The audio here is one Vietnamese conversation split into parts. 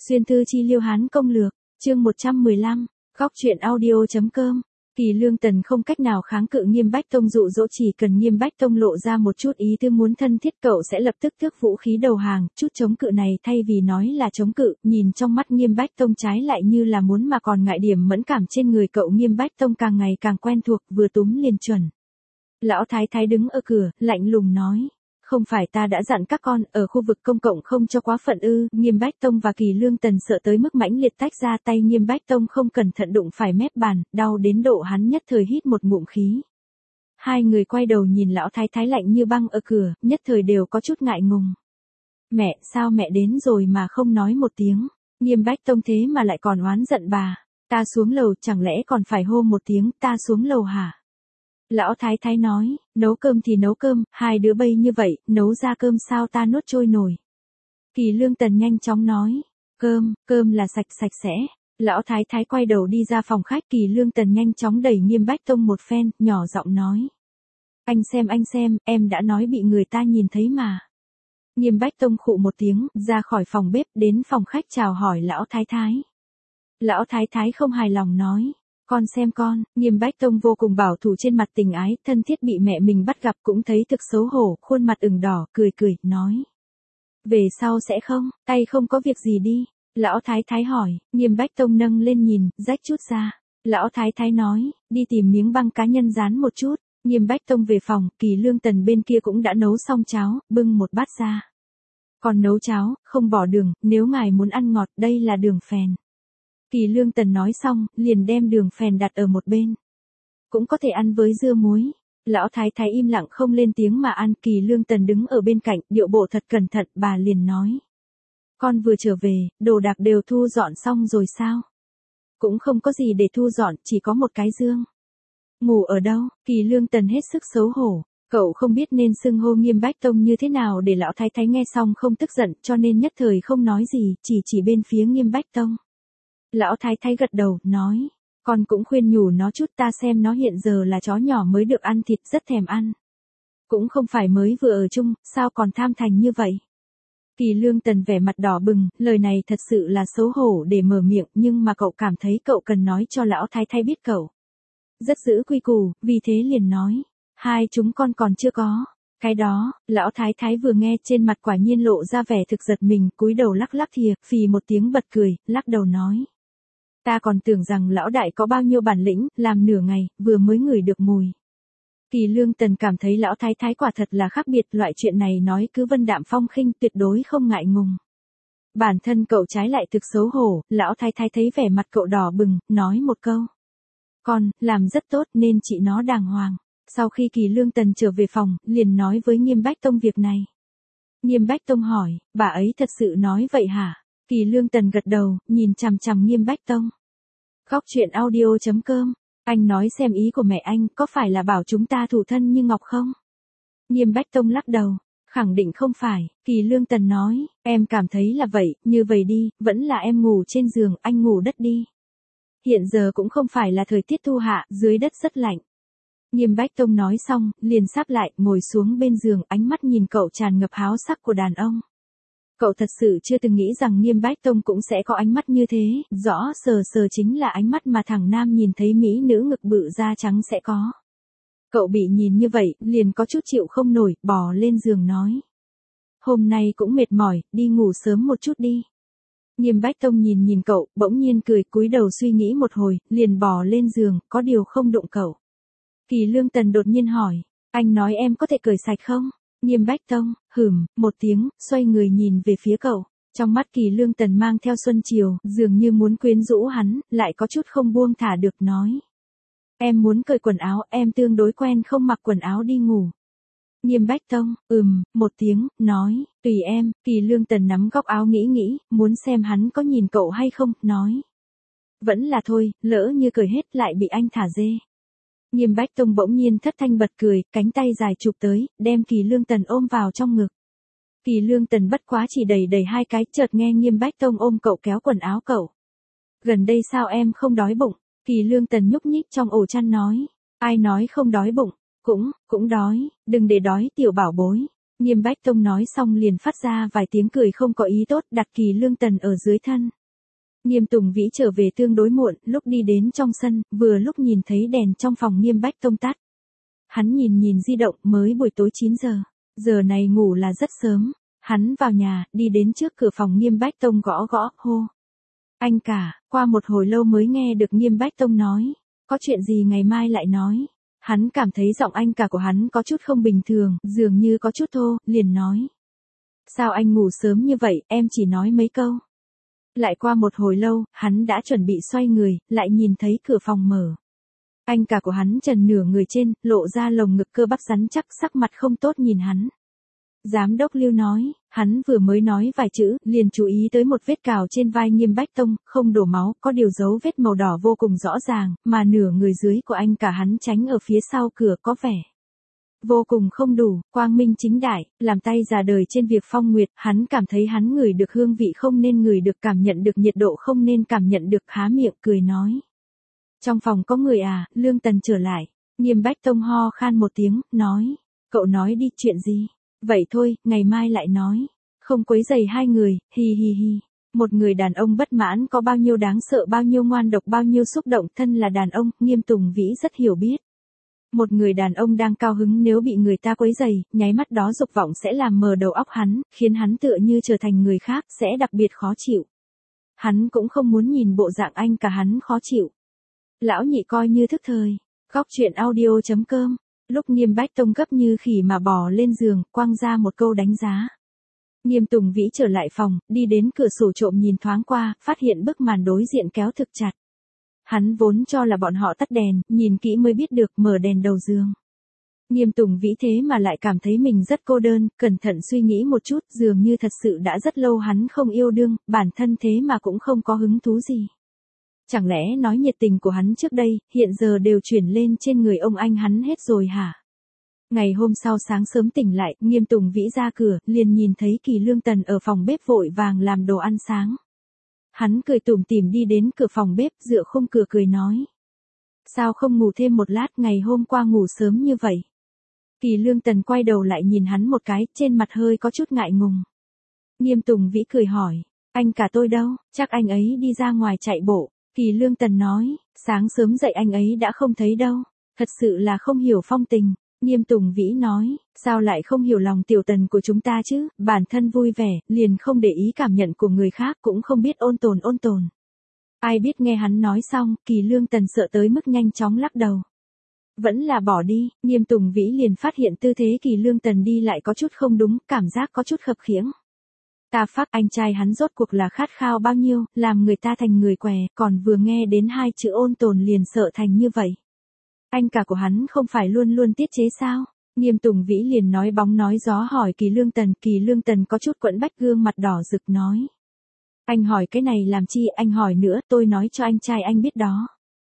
Xuyên thư chi liêu hán công lược, chương 115, góc truyện audio.com. Kỳ Lương Tần không cách nào kháng cự Nghiêm Bách Tông dụ dỗ, chỉ cần Nghiêm Bách Tông lộ ra một chút ý tư muốn thân thiết cậu sẽ lập tức tước vũ khí đầu hàng, chút chống cự này thay vì nói là chống cự, nhìn trong mắt Nghiêm Bách Tông trái lại như là muốn mà còn ngại điểm mẫn cảm trên người cậu. Nghiêm Bách Tông càng ngày càng quen thuộc, vừa túm liền chuẩn. Lão Thái Thái đứng ở cửa, lạnh lùng nói. Không phải ta đã dặn các con ở khu vực công cộng không cho quá phận ư? Nghiêm Bách Tông và Kỳ Lương Tần sợ tới mức mãnh liệt tách ra tay. Nghiêm Bách Tông không cẩn thận đụng phải mép bàn, đau đến độ hắn nhất thời hít một ngụm khí. Hai người quay đầu nhìn Lão Thái Thái lạnh như băng ở cửa, nhất thời đều có chút ngại ngùng. Mẹ, sao mẹ đến rồi mà không nói một tiếng? Nghiêm Bách Tông thế mà lại còn oán giận bà. Ta xuống lầu chẳng lẽ còn phải hô một tiếng ta xuống lầu hả? Lão Thái Thái nói, nấu cơm thì nấu cơm, hai đứa bây như vậy, nấu ra cơm sao ta nuốt trôi nổi. Kỳ Lương Tần nhanh chóng nói, cơm là sạch sẽ. Lão Thái Thái quay đầu đi ra phòng khách. Kỳ Lương Tần nhanh chóng đẩy Nghiêm Bách Tông một phen, nhỏ giọng nói. Anh xem, em đã nói bị người ta nhìn thấy mà. Nghiêm Bách Tông khụ một tiếng, ra khỏi phòng bếp, đến phòng khách chào hỏi Lão Thái Thái. Lão Thái Thái không hài lòng nói. Con xem con, Nghiêm Bách Tông vô cùng bảo thủ trên mặt tình ái, thân thiết bị mẹ mình bắt gặp cũng thấy thực xấu hổ, khuôn mặt ửng đỏ, cười, nói. Về sau sẽ không, tay không có việc gì đi. Lão Thái Thái hỏi, Nghiêm Bách Tông nâng lên nhìn, rách chút ra. Lão Thái Thái nói, đi tìm miếng băng cá nhân dán một chút. Nghiêm Bách Tông về phòng, Kỳ Lương Tần bên kia cũng đã nấu xong cháo, bưng một bát ra. Còn nấu cháo, không bỏ đường, nếu ngài muốn ăn ngọt, đây là đường phèn. Kỳ Lương Tần nói xong, liền đem đường phèn đặt ở một bên. Cũng có thể ăn với dưa muối. Lão Thái Thái im lặng không lên tiếng mà ăn. Kỳ Lương Tần đứng ở bên cạnh, điệu bộ thật cẩn thận. Bà liền nói. Con vừa trở về, đồ đạc đều thu dọn xong rồi sao? Cũng không có gì để thu dọn, chỉ có một cái giường. Ngủ ở đâu? Kỳ Lương Tần hết sức xấu hổ. Cậu không biết nên xưng hô Nghiêm Bách Tông như thế nào để Lão Thái Thái nghe xong không tức giận, cho nên nhất thời không nói gì, chỉ bên phía Nghiêm Bách Tông. Lão Thái Thái gật đầu, nói, con cũng khuyên nhủ nó chút, ta xem nó hiện giờ là chó nhỏ mới được ăn thịt, rất thèm ăn. Cũng không phải mới vừa ở chung, sao còn tham thành như vậy? Kỳ Lương Tần vẻ mặt đỏ bừng, lời này thật sự là xấu hổ để mở miệng, nhưng mà cậu cảm thấy cậu cần nói cho Lão Thái Thái biết cậu. Rất giữ quy củ, vì thế liền nói, hai chúng con còn chưa có. Cái đó, Lão Thái Thái vừa nghe trên mặt quả nhiên lộ ra vẻ thực giật mình, cúi đầu lắc thìa, phì một tiếng bật cười, lắc đầu nói. Ta còn tưởng rằng lão đại có bao nhiêu bản lĩnh, làm nửa ngày, vừa mới ngửi được mùi. Kỳ Lương Tần cảm thấy Lão Thái Thái quả thật là khác biệt, loại chuyện này nói cứ vân đạm phong khinh, tuyệt đối không ngại ngùng. Bản thân cậu trái lại thực xấu hổ. Lão Thái Thái thấy vẻ mặt cậu đỏ bừng, nói một câu. Con, làm rất tốt nên chị nó đàng hoàng. Sau khi Kỳ Lương Tần trở về phòng, liền nói với Nghiêm Bách Tông việc này. Nghiêm Bách Tông hỏi, bà ấy thật sự nói vậy hả? Kỳ Lương Tần gật đầu, nhìn chằm chằm Nghiêm Bách Tông. Góc truyện audio.com. Anh nói xem ý của mẹ anh có phải là bảo chúng ta thủ thân như ngọc không? Nghiêm Bách Tông lắc đầu. Khẳng định không phải. Kỳ Lương Tần nói, em cảm thấy là vậy, như vậy đi, vẫn là em ngủ trên giường, anh ngủ đất đi. Hiện giờ cũng không phải là thời tiết thu hạ, dưới đất rất lạnh. Nghiêm Bách Tông nói xong, liền sáp lại, ngồi xuống bên giường, ánh mắt nhìn cậu tràn ngập háo sắc của đàn ông. Cậu thật sự chưa từng nghĩ rằng Nghiêm Bách Tông cũng sẽ có ánh mắt như thế, rõ sờ chính là ánh mắt mà thằng nam nhìn thấy mỹ nữ ngực bự da trắng sẽ có. Cậu bị nhìn như vậy, liền có chút chịu không nổi, bò lên giường nói. Hôm nay cũng mệt mỏi, đi ngủ sớm một chút đi. Nghiêm Bách Tông nhìn cậu, bỗng nhiên cười, cúi đầu suy nghĩ một hồi, liền bò lên giường, có điều không đụng cậu. Kỳ Lương Tần đột nhiên hỏi, anh nói em có thể cởi sạch không? Nghiêm Bách Tông, một tiếng, xoay người nhìn về phía cậu. Trong mắt Kỳ Lương Tần mang theo xuân chiều, dường như muốn quyến rũ hắn, lại có chút không buông thả được nói. Em muốn cởi quần áo, em tương đối quen không mặc quần áo đi ngủ. Nghiêm Bách Tông, một tiếng, nói, tùy em. Kỳ Lương Tần nắm góc áo nghĩ, muốn xem hắn có nhìn cậu hay không, nói. Vẫn là thôi, lỡ như cởi hết lại bị anh thả dê. Nghiêm Bách Tông bỗng nhiên thất thanh bật cười, cánh tay dài chụp tới, đem Kỳ Lương Tần ôm vào trong ngực. Kỳ Lương Tần bất quá chỉ đẩy hai cái, chợt nghe Nghiêm Bách Tông ôm cậu kéo quần áo cậu. Gần đây sao em không đói bụng? Kỳ Lương Tần nhúc nhích trong ổ chăn nói. Ai nói không đói bụng? Cũng đói, đừng để đói tiểu bảo bối. Nghiêm Bách Tông nói xong liền phát ra vài tiếng cười không có ý tốt, đặt Kỳ Lương Tần ở dưới thân. Nghiêm Tùng Vĩ trở về tương đối muộn, lúc đi đến trong sân, vừa lúc nhìn thấy đèn trong phòng Nghiêm Bách Tông tắt. Hắn nhìn di động, mới buổi tối 9 giờ. Giờ này ngủ là rất sớm. Hắn vào nhà, đi đến trước cửa phòng Nghiêm Bách Tông gõ gõ, hô. Anh cả, qua một hồi lâu mới nghe được Nghiêm Bách Tông nói. Có chuyện gì ngày mai lại nói. Hắn cảm thấy giọng anh cả của hắn có chút không bình thường, dường như có chút thô, liền nói. Sao anh ngủ sớm như vậy, em chỉ nói mấy câu. Lại qua một hồi lâu, hắn đã chuẩn bị xoay người, lại nhìn thấy cửa phòng mở. Anh cả của hắn trần nửa người trên, lộ ra lồng ngực cơ bắp rắn chắc, sắc mặt không tốt nhìn hắn. Giám đốc Lưu nói, hắn vừa mới nói vài chữ, liền chú ý tới một vết cào trên vai Nghiêm Bách Tông, không đổ máu, có điều dấu vết màu đỏ vô cùng rõ ràng, mà nửa người dưới của anh cả hắn tránh ở phía sau cửa có vẻ vô cùng không đủ, quang minh chính đại, làm tay già đời trên việc phong nguyệt, hắn cảm thấy hắn ngửi được hương vị không nên ngửi được, cảm nhận được nhiệt độ không nên cảm nhận được, há miệng cười nói. Trong phòng có người à, Lương Tần trở lại. Nghiêm Bách Tông ho khan một tiếng, nói. Cậu nói đi, chuyện gì? Vậy thôi, ngày mai lại nói. Không quấy rầy hai người, hi hi hi. Một người đàn ông bất mãn có bao nhiêu đáng sợ, bao nhiêu ngoan độc, bao nhiêu xúc động, thân là đàn ông, Nghiêm Tùng Vĩ rất hiểu biết. Một người đàn ông đang cao hứng nếu bị người ta quấy rầy, nháy mắt đó dục vọng sẽ làm mờ đầu óc hắn, khiến hắn tựa như trở thành người khác, sẽ đặc biệt khó chịu. Hắn cũng không muốn nhìn bộ dạng anh cả hắn khó chịu. Lão nhị coi như thức thời. Góc chuyện audio.com. Lúc Nghiêm Bách Tông gấp như khỉ mà bò lên giường, quăng ra một câu đánh giá. Nghiêm Tùng Vĩ trở lại phòng, đi đến cửa sổ trộm nhìn thoáng qua, phát hiện bức màn đối diện kéo thực chặt. Hắn vốn cho là bọn họ tắt đèn, nhìn kỹ mới biết được, mở đèn đầu giường. Nghiêm Tùng Vĩ thế mà lại cảm thấy mình rất cô đơn, cẩn thận suy nghĩ một chút, dường như thật sự đã rất lâu hắn không yêu đương, bản thân thế mà cũng không có hứng thú gì. Chẳng lẽ nói nhiệt tình của hắn trước đây, hiện giờ đều chuyển lên trên người ông anh hắn hết rồi hả? Ngày hôm sau sáng sớm tỉnh lại, Nghiêm Tùng Vĩ ra cửa, liền nhìn thấy Kỳ Lương Tần ở phòng bếp vội vàng làm đồ ăn sáng. Hắn cười tủm tỉm đi đến cửa phòng bếp, dựa khung cửa cười nói. Sao không ngủ thêm một lát, ngày hôm qua ngủ sớm như vậy? Kỳ Lương Tần quay đầu lại nhìn hắn một cái, trên mặt hơi có chút ngại ngùng. Nghiêm Tùng Vĩ cười hỏi, anh cả tôi đâu, chắc anh ấy đi ra ngoài chạy bộ. Kỳ Lương Tần nói, sáng sớm dậy anh ấy đã không thấy đâu, thật sự là không hiểu phong tình. Nghiêm Tùng Vĩ nói, sao lại không hiểu lòng tiểu Tần của chúng ta chứ, bản thân vui vẻ, liền không để ý cảm nhận của người khác, cũng không biết ôn tồn. Ai biết nghe hắn nói xong, Kỳ Lương Tần sợ tới mức nhanh chóng lắc đầu. Vẫn là bỏ đi, Nghiêm Tùng Vĩ liền phát hiện tư thế Kỳ Lương Tần đi lại có chút không đúng, cảm giác có chút khập khiễng. Ta phác anh trai hắn rốt cuộc là khát khao bao nhiêu, làm người ta thành người què, còn vừa nghe đến hai chữ ôn tồn liền sợ thành như vậy. Anh cả của hắn không phải luôn luôn tiết chế sao? Nghiêm Tùng Vĩ liền nói bóng nói gió hỏi Kỳ Lương Tần có chút quẫn bách, gương mặt đỏ rực nói. Anh hỏi cái này làm chi, anh hỏi nữa, tôi nói cho anh trai anh biết đó.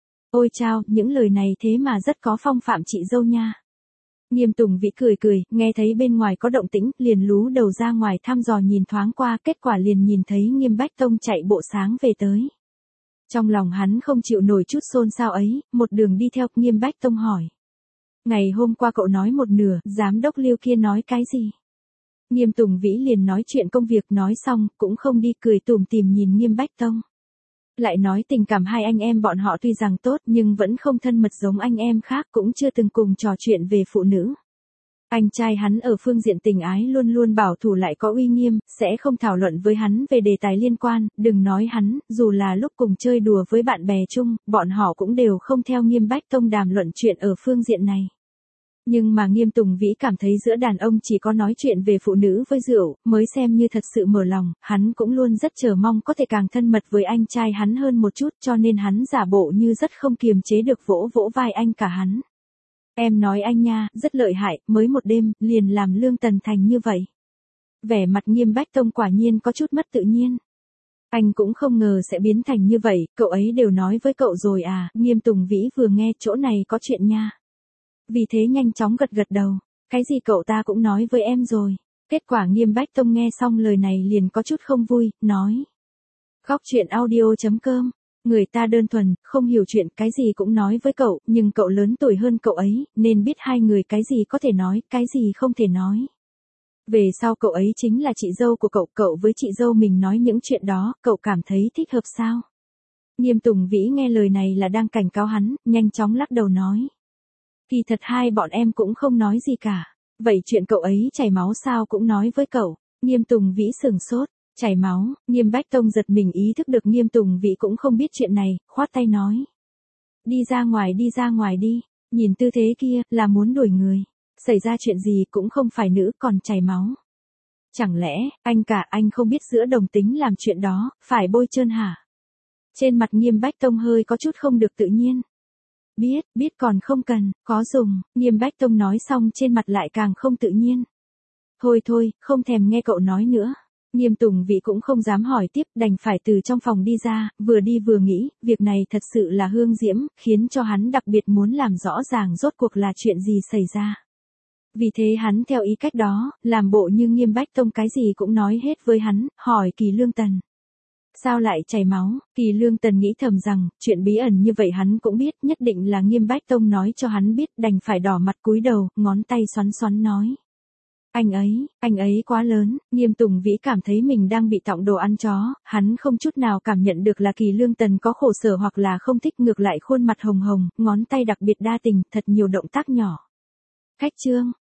Ôi chao, những lời này thế mà rất có phong phạm chị dâu nha. Nghiêm Tùng Vĩ cười, nghe thấy bên ngoài có động tĩnh, liền lú đầu ra ngoài thăm dò nhìn thoáng qua, kết quả liền nhìn thấy Nghiêm Bách Tông chạy bộ sáng về tới. Trong lòng hắn không chịu nổi chút xôn xao ấy, một đường đi theo, Nghiêm Bách Tông hỏi. Ngày hôm qua cậu nói một nửa, giám đốc Lưu kia nói cái gì? Nghiêm Tùng Vĩ liền nói chuyện công việc, nói xong, cũng không đi, cười tủm tỉm nhìn Nghiêm Bách Tông. Lại nói tình cảm hai anh em bọn họ tuy rằng tốt nhưng vẫn không thân mật giống anh em khác, cũng chưa từng cùng trò chuyện về phụ nữ. Anh trai hắn ở phương diện tình ái luôn luôn bảo thủ lại có uy nghiêm, sẽ không thảo luận với hắn về đề tài liên quan, đừng nói hắn, dù là lúc cùng chơi đùa với bạn bè chung, bọn họ cũng đều không theo Nghiêm Bách Tông đàm luận chuyện ở phương diện này. Nhưng mà Nghiêm Tùng Vĩ cảm thấy giữa đàn ông chỉ có nói chuyện về phụ nữ với rượu, mới xem như thật sự mở lòng, hắn cũng luôn rất chờ mong có thể càng thân mật với anh trai hắn hơn một chút, cho nên hắn giả bộ như rất không kiềm chế được, vỗ vỗ vai anh cả hắn. Em nói anh nha, rất lợi hại, mới một đêm, liền làm Lương Tần thành như vậy. Vẻ mặt Nghiêm Bách Tông quả nhiên có chút mất tự nhiên. Anh cũng không ngờ sẽ biến thành như vậy, cậu ấy đều nói với cậu rồi à, Nghiêm Tùng Vĩ vừa nghe chỗ này có chuyện nha. Vì thế nhanh chóng gật đầu, cái gì cậu ta cũng nói với em rồi. Kết quả Nghiêm Bách Tông nghe xong lời này liền có chút không vui, nói. Góc chuyện audio.com, người ta đơn thuần, không hiểu chuyện, cái gì cũng nói với cậu, nhưng cậu lớn tuổi hơn cậu ấy, nên biết hai người cái gì có thể nói, cái gì không thể nói. Về sau cậu ấy chính là chị dâu của cậu, cậu với chị dâu mình nói những chuyện đó, cậu cảm thấy thích hợp sao? Nghiêm Tùng Vĩ nghe lời này là đang cảnh cáo hắn, nhanh chóng lắc đầu nói. Kỳ thật hai bọn em cũng không nói gì cả. Vậy chuyện cậu ấy chảy máu sao cũng nói với cậu? Nghiêm Tùng Vĩ sửng sốt, chảy máu, Nghiêm Bách Tông giật mình ý thức được Nghiêm Tùng Vĩ cũng không biết chuyện này, khoát tay nói. Đi ra ngoài đi, nhìn tư thế kia, là muốn đuổi người. Xảy ra chuyện gì cũng không phải nữ còn chảy máu. Chẳng lẽ, anh không biết giữa đồng tính làm chuyện đó, phải bôi trơn hả? Trên mặt Nghiêm Bách Tông hơi có chút không được tự nhiên. Biết còn không cần, có dùng, Nghiêm Bách Tông nói xong trên mặt lại càng không tự nhiên. Thôi, không thèm nghe cậu nói nữa. Nghiêm Tùng Vĩ cũng không dám hỏi tiếp, đành phải từ trong phòng đi ra, vừa đi vừa nghĩ, việc này thật sự là Hương Diễm, khiến cho hắn đặc biệt muốn làm rõ ràng rốt cuộc là chuyện gì xảy ra. Vì thế hắn theo ý cách đó, làm bộ như Nghiêm Bách Tông cái gì cũng nói hết với hắn, hỏi Kỳ Lương Tần. Sao lại chảy máu? Kỳ Lương Tần nghĩ thầm rằng, chuyện bí ẩn như vậy hắn cũng biết, nhất định là Nghiêm Bách Tông nói cho hắn biết, đành phải đỏ mặt cúi đầu, ngón tay xoắn xoắn nói. Anh ấy quá lớn, Nghiêm Tùng Vĩ cảm thấy mình đang bị tọng đồ ăn chó, hắn không chút nào cảm nhận được là Kỳ Lương Tần có khổ sở hoặc là không thích, ngược lại khuôn mặt hồng hồng, ngón tay đặc biệt đa tình, thật nhiều động tác nhỏ. Khách trương,